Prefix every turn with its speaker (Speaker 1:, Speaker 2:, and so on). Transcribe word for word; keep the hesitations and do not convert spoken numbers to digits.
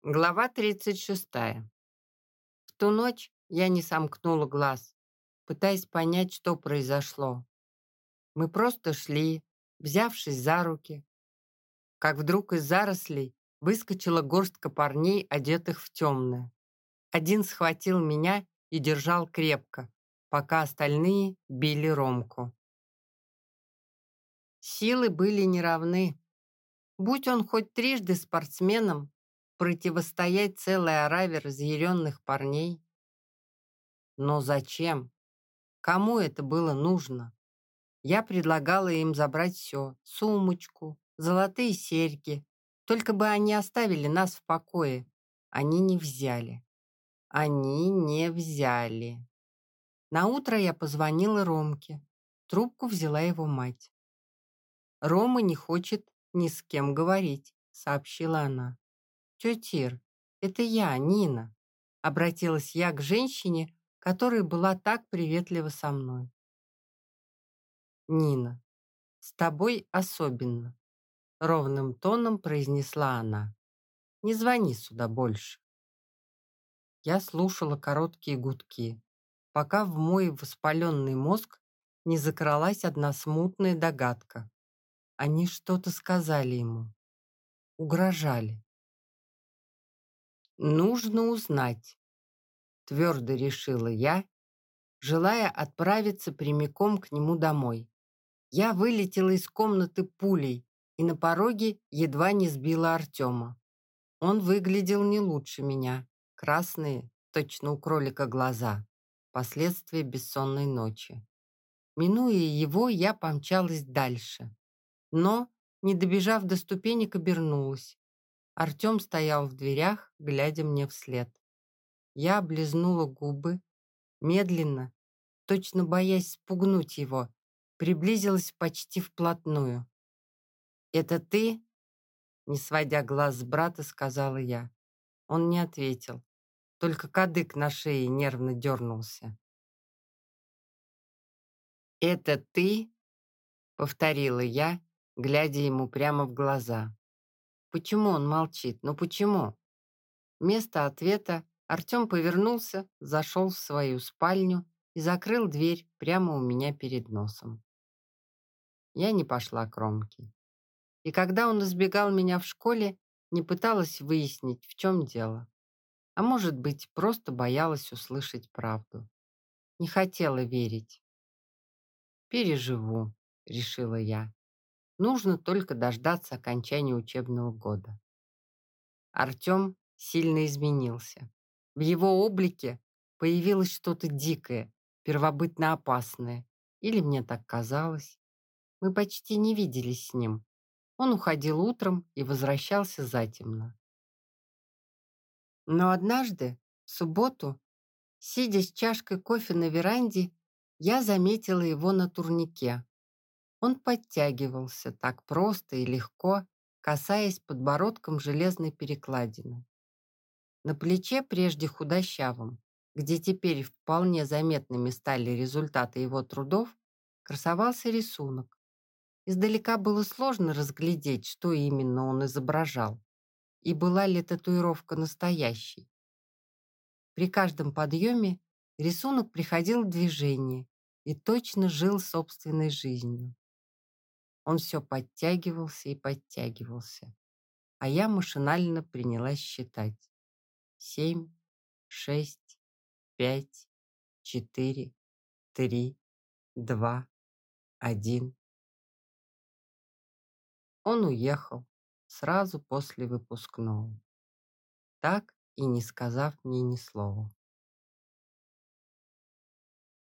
Speaker 1: Глава тридцать шестая. В ту ночь я не сомкнула глаз, пытаясь понять, что произошло. Мы просто шли, взявшись за руки, как вдруг из зарослей выскочила горстка парней, одетых в темное. Один схватил меня и держал крепко, пока остальные били Ромку. Силы были неравны. Будь он хоть трижды спортсменом, противостоять целой ораве разъяренных парней. Но зачем? Кому это было нужно? Я предлагала им забрать все: сумочку, золотые серьги. Только бы они оставили нас в покое. Они не взяли. Они не взяли. Наутро я позвонила Ромке. Трубку взяла его мать. «Рома не хочет ни с кем говорить», — сообщила она. «Тетя Ир, это я, Нина», — обратилась я к женщине, которая была так приветлива со мной. «Нина, с тобой особенно», — ровным тоном произнесла она. «Не звони сюда больше». Я слушала короткие гудки, пока в мой воспаленный мозг не закралась одна смутная догадка. Они что-то сказали ему, угрожали. «Нужно узнать», — твердо решила я, желая отправиться прямиком к нему домой. Я вылетела из комнаты пулей и на пороге едва не сбила Артема. Он выглядел не лучше меня. Красные, точно у кролика, глаза. Последствия бессонной ночи. Минуя его, я помчалась дальше. Но, не добежав до ступенек, обернулась. Артем стоял в дверях, глядя мне вслед. Я облизнула губы, медленно, точно боясь спугнуть его, приблизилась почти вплотную. «Это ты?» — не сводя глаз с брата, сказала я. Он не ответил, только кадык на шее нервно дернулся. «Это ты?» — повторила я, глядя ему прямо в глаза. Почему он молчит? Ну почему? Вместо ответа Артем повернулся, зашел в свою спальню и закрыл дверь прямо у меня перед носом. Я не пошла к Ромке. И когда он избегал меня в школе, не пыталась выяснить, в чем дело. А может быть, просто боялась услышать правду. Не хотела верить. «Переживу», — решила я. «Нужно только дождаться окончания учебного года». Артем сильно изменился. В его облике появилось что-то дикое, первобытно опасное. Или мне так казалось. Мы почти не виделись с ним. Он уходил утром и возвращался затемно. Но однажды, в субботу, сидя с чашкой кофе на веранде, я заметила его на турнике. Он подтягивался так просто и легко, касаясь подбородком железной перекладины. На плече, прежде худощавом, где теперь вполне заметными стали результаты его трудов, красовался рисунок. Издалека было сложно разглядеть, что именно он изображал, и была ли татуировка настоящей. При каждом подъеме рисунок приходил в движение и точно жил собственной жизнью. Он все подтягивался и подтягивался, а я машинально принялась считать. Семь, шесть, пять, четыре, три, два, один. Он уехал сразу после выпускного, так и не сказав мне ни слова.